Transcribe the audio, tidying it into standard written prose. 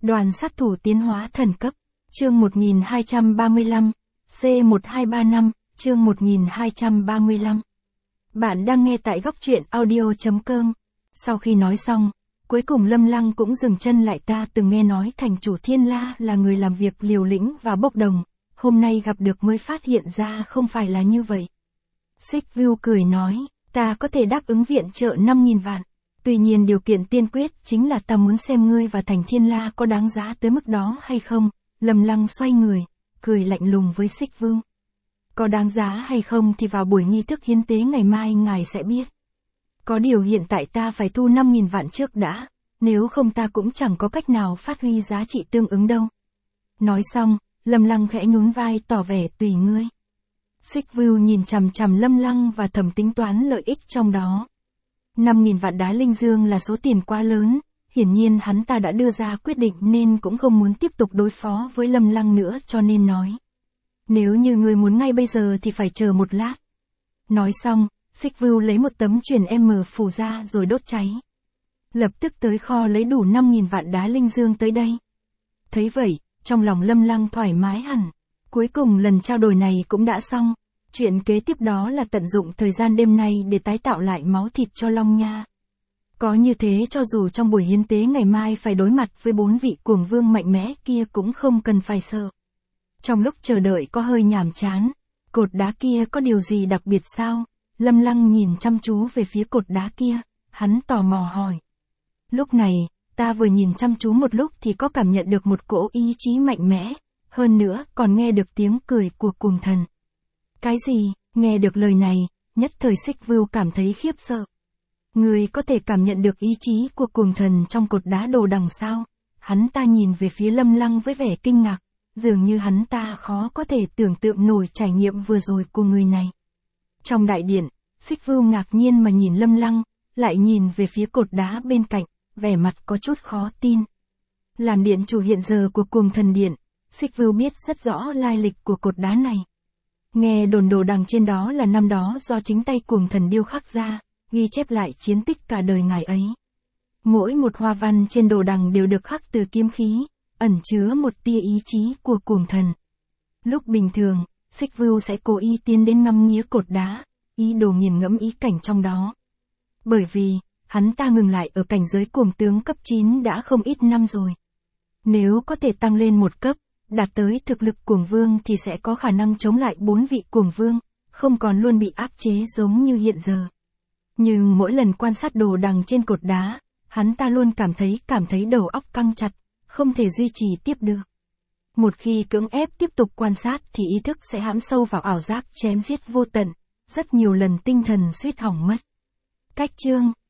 Đoàn sát thủ tiến hóa thần cấp. Chương 1235, C1235, chương 1235. Bạn đang nghe tại góc truyện audio.com. Sau khi nói xong, cuối cùng Lâm Lăng cũng dừng chân lại. Ta từng nghe nói thành chủ Thiên La là người làm việc liều lĩnh và bốc đồng, hôm nay gặp được mới phát hiện ra không phải là như vậy. Xích View cười nói, ta có thể đáp ứng viện trợ 5.000 vạn. Tuy nhiên điều kiện tiên quyết chính là ta muốn xem ngươi và thành Thiên La có đáng giá tới mức đó hay không. Lâm Lăng xoay người, cười lạnh lùng với Xích View. Có đáng giá hay không thì vào buổi nghi thức hiến tế ngày mai ngài sẽ biết. Có điều hiện tại ta phải thu 5.000 vạn trước đã, nếu không ta cũng chẳng có cách nào phát huy giá trị tương ứng đâu. Nói xong, Lâm Lăng khẽ nhún vai tỏ vẻ tùy ngươi. Xích View nhìn chằm chằm Lâm Lăng và thầm tính toán lợi ích trong đó. 5.000 vạn đá linh dương là số tiền quá lớn, hiển nhiên hắn ta đã đưa ra quyết định nên cũng không muốn tiếp tục đối phó với Lâm Lăng nữa cho nên nói. Nếu như ngươi muốn ngay bây giờ thì phải chờ một lát. Nói xong, Xích View lấy một tấm truyền M phủ ra rồi đốt cháy. Lập tức tới kho lấy đủ 5.000 vạn đá linh dương tới đây. Thấy vậy, trong lòng Lâm Lăng thoải mái hẳn. Cuối cùng lần trao đổi này cũng đã xong. Chuyện kế tiếp đó là tận dụng thời gian đêm nay để tái tạo lại máu thịt cho Long Nha. Có như thế cho dù trong buổi hiến tế ngày mai phải đối mặt với 4 vị cuồng vương mạnh mẽ kia cũng không cần phải sợ. Trong lúc chờ đợi có hơi nhàm chán, cột đá kia có điều gì đặc biệt sao? Lâm Lăng nhìn chăm chú về phía cột đá kia, hắn tò mò hỏi. Lúc này, ta vừa nhìn chăm chú một lúc thì có cảm nhận được một cỗ ý chí mạnh mẽ, hơn nữa còn nghe được tiếng cười của cuồng thần. Cái gì? Nghe được lời này, nhất thời Xích View cảm thấy khiếp sợ. Người có thể cảm nhận được ý chí của cuồng thần trong cột đá đồ đằng sao? Hắn ta nhìn về phía Lâm Lăng với vẻ kinh ngạc, dường như hắn ta khó có thể tưởng tượng nổi trải nghiệm vừa rồi của người này. Trong đại điện, Xích View ngạc nhiên mà nhìn Lâm Lăng, lại nhìn về phía cột đá bên cạnh, vẻ mặt có chút khó tin. Làm điện chủ hiện giờ của cuồng thần điện, Xích View biết rất rõ lai lịch của cột đá này. Nghe đồn đồ đằng trên đó là năm đó do chính tay cuồng thần điêu khắc ra, ghi chép lại chiến tích cả đời ngài ấy. Mỗi một hoa văn trên đồ đằng đều được khắc từ kiếm khí, ẩn chứa một tia ý chí của cuồng thần. Lúc bình thường, Xích View sẽ cố ý tiến đến ngắm nghía cột đá, ý đồ nghiền ngẫm ý cảnh trong đó. Bởi vì, hắn ta ngừng lại ở cảnh giới cuồng tướng cấp 9 đã không ít năm rồi. Nếu có thể tăng lên một cấp, đạt tới thực lực cuồng vương thì sẽ có khả năng chống lại 4 vị cuồng vương, không còn luôn bị áp chế giống như hiện giờ. Nhưng mỗi lần quan sát đồ đằng trên cột đá, hắn ta luôn cảm thấy đầu óc căng chặt, không thể duy trì tiếp được. Một khi cưỡng ép tiếp tục quan sát thì ý thức sẽ hãm sâu vào ảo giác chém giết vô tận, rất nhiều lần tinh thần suýt hỏng mất. Cách chương